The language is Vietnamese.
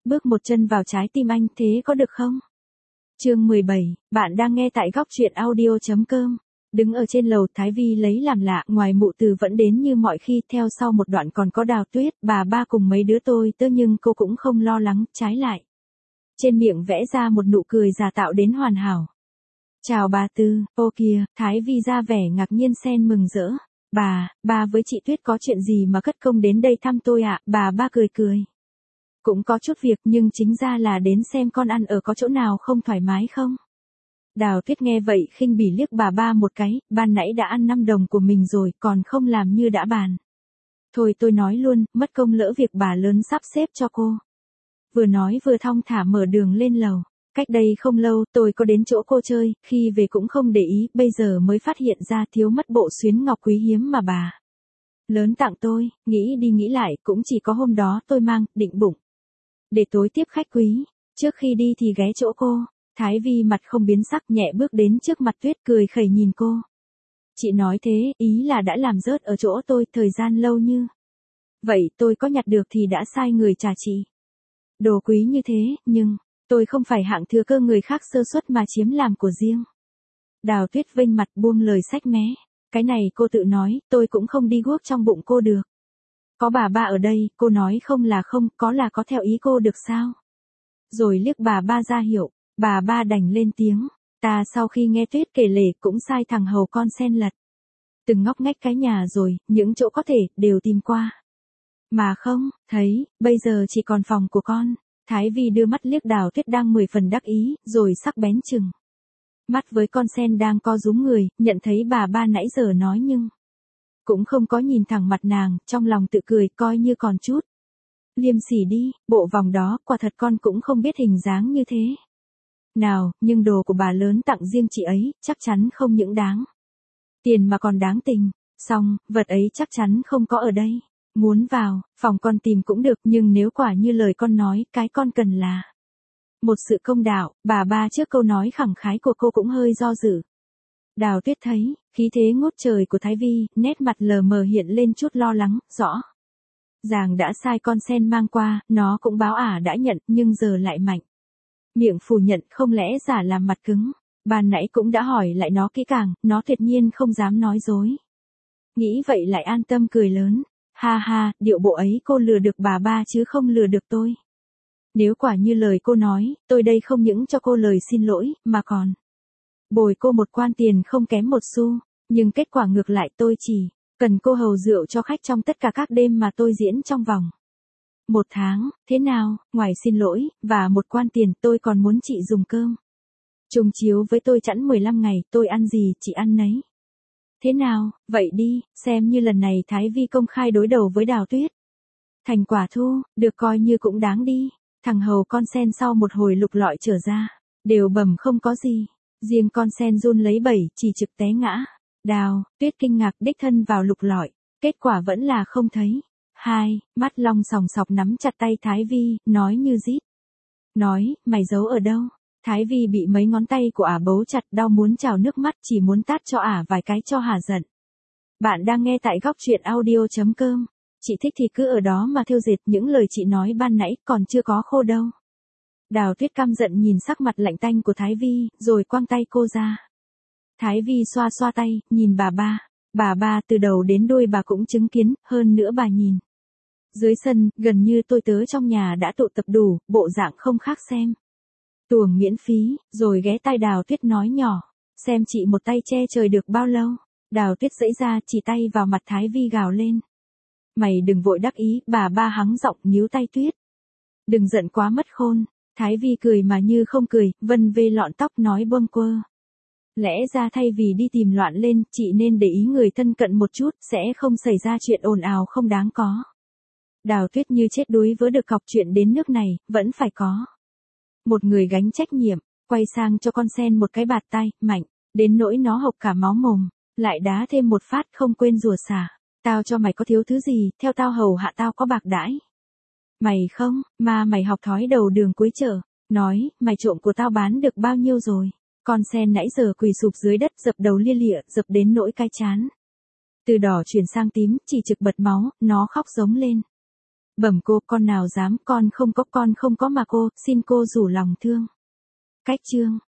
bước một chân vào trái tim anh, thế có được không? Chương 17, bạn đang nghe tại góc truyện audio.com. Đứng ở trên lầu, Thái Vi lấy làm lạ, ngoài mụ từ vẫn đến như mọi khi, theo sau một đoạn còn có Đào Tuyết, bà ba cùng mấy đứa tôi tớ, nhưng cô cũng không lo lắng, trái lại. Trên miệng vẽ ra một nụ cười giả tạo đến hoàn hảo. Chào bà Tư, ô kìa, Thái Vi ra vẻ ngạc nhiên xen mừng rỡ. Bà với chị Tuyết có chuyện gì mà cất công đến đây thăm tôi ạ? Bà ba cười cười. Cũng có chút việc, nhưng chính ra là đến xem con ăn ở có chỗ nào không thoải mái không? Đào Tuyết nghe vậy khinh bỉ liếc bà ba một cái, ban nãy đã ăn 5 đồng của mình rồi, còn không làm như đã bàn. Thôi tôi nói luôn, mất công lỡ việc bà lớn sắp xếp cho cô. Vừa nói vừa thong thả mở đường lên lầu. Cách đây không lâu, tôi có đến chỗ cô chơi, khi về cũng không để ý, bây giờ mới phát hiện ra thiếu mất bộ xuyến ngọc quý hiếm mà bà lớn tặng tôi, nghĩ đi nghĩ lại, cũng chỉ có hôm đó tôi mang, định bụng để tối tiếp khách quý. Trước khi đi thì ghé chỗ cô. Thái Vi mặt không biến sắc, nhẹ bước đến trước mặt Tuyết, cười khẩy nhìn cô. Chị nói thế, ý là đã làm rớt ở chỗ tôi thời gian lâu như vậy, tôi có nhặt được thì đã sai người trả chị. Đồ quý như thế, nhưng tôi không phải hạng thừa cơ người khác sơ suất mà chiếm làm của riêng. Đào Tuyết vênh mặt buông lời sách mé. Cái này cô tự nói, tôi cũng không đi guốc trong bụng cô được. Có bà ba ở đây, cô nói không là không, có là có, theo ý cô được sao? Rồi liếc bà ba ra hiệu, bà ba đành lên tiếng. Ta sau khi nghe Tuyết kể lể cũng sai thằng hầu con sen lật từng ngóc ngách cái nhà rồi, những chỗ có thể, đều tìm qua. Mà không, thấy, bây giờ chỉ còn phòng của con. Thái Vi đưa mắt liếc Đào Tuyết đang 10 phần đắc ý, rồi sắc bén chừng mắt với con sen đang co rúm người, nhận thấy bà ba nãy giờ nói nhưng cũng không có nhìn thẳng mặt nàng, trong lòng tự cười, coi như còn chút liêm sỉ đi, bộ vòng đó, quả thật con cũng không biết hình dáng như thế nào, nhưng đồ của bà lớn tặng riêng chị ấy, chắc chắn không những đáng tiền mà còn đáng tình. Xong, vật ấy chắc chắn không có ở đây. Muốn vào, phòng con tìm cũng được, nhưng nếu quả như lời con nói, cái con cần là một sự công đạo. Bà ba trước câu nói khẳng khái của cô cũng hơi do dự. Đào Tuyết thấy, khí thế ngút trời của Thái Vi, nét mặt lờ mờ hiện lên chút lo lắng, rõ ràng đã sai con sen mang qua, nó cũng báo ả đã nhận, nhưng giờ lại mạnh miệng phủ nhận, không lẽ giả làm mặt cứng. Ban nãy cũng đã hỏi lại nó kỹ càng, nó tuyệt nhiên không dám nói dối. Nghĩ vậy lại an tâm cười lớn. Ha ha, điệu bộ ấy cô lừa được bà ba chứ không lừa được tôi. Nếu quả như lời cô nói, tôi đây không những cho cô lời xin lỗi, mà còn bồi cô một quan tiền không kém một xu. Nhưng kết quả ngược lại, tôi chỉ cần cô hầu rượu cho khách trong tất cả các đêm mà tôi diễn trong vòng 1 tháng, thế nào? Ngoài xin lỗi và một quan tiền, tôi còn muốn chị dùng cơm chung chiếu với tôi chẵn 15 ngày, tôi ăn gì chị ăn nấy. Thế nào? Vậy đi, xem như lần này Thái Vi công khai đối đầu với Đào Tuyết. Thành quả thu, được coi như cũng đáng đi. Thằng hầu con sen sau một hồi lục lọi trở ra, đều bẩm không có gì. Riêng con sen run lấy bẩy, chỉ trực té ngã. Đào Tuyết kinh ngạc đích thân vào lục lọi, kết quả vẫn là không thấy. Mắt long sòng sọc nắm chặt tay Thái Vi, nói như rít. Nói, mày giấu ở đâu? Thái Vi bị mấy ngón tay của ả bấu chặt, đau muốn trào nước mắt, chỉ muốn tát cho ả vài cái cho hả giận. Bạn đang nghe tại góc truyện audio.com. Chị thích thì cứ ở đó mà thêu dệt, những lời chị nói ban nãy còn chưa có khô đâu. Đào Tuyết căm giận nhìn sắc mặt lạnh tanh của Thái Vi, rồi quăng tay cô ra. Thái Vi xoa xoa tay, nhìn bà ba. Bà ba từ đầu đến đuôi bà cũng chứng kiến, hơn nữa bà nhìn. Dưới sân, gần như tôi tớ trong nhà đã tụ tập đủ, bộ dạng không khác xem tuồng miễn phí, rồi ghé tai Đào Tuyết nói nhỏ. Xem chị một tay che trời được bao lâu. Đào Tuyết giãy ra, chỉ tay vào mặt Thái Vi gào lên. Mày đừng vội đắc ý, bà ba hắng giọng níu tay Tuyết. Đừng giận quá mất khôn. Thái Vi cười mà như không cười, vân vê lọn tóc nói bâng quơ. Lẽ ra thay vì đi tìm loạn lên, chị nên để ý người thân cận một chút, sẽ không xảy ra chuyện ồn ào không đáng có. Đào Tuyết như chết đuối với được cọc chuyện đến nước này, vẫn phải có một người gánh trách nhiệm. Quay sang cho con sen một cái bạt tay, mạnh, đến nỗi nó hộc cả máu mồm, lại đá thêm một phát không quên rủa xả. Tao cho mày có thiếu thứ gì, theo tao hầu hạ tao có bạc đãi. Mày không, mà mày học thói đầu đường cuối chợ. Nói, mày trộm của tao bán được bao nhiêu rồi? Con sen nãy giờ quỳ sụp dưới đất, dập đầu lia lịa, dập đến nỗi cái chán từ đỏ chuyển sang tím, chỉ trực bật máu, nó khóc giống lên. Bẩm cô, con nào dám, con không có mà cô, xin cô rủ lòng thương. Cách chương.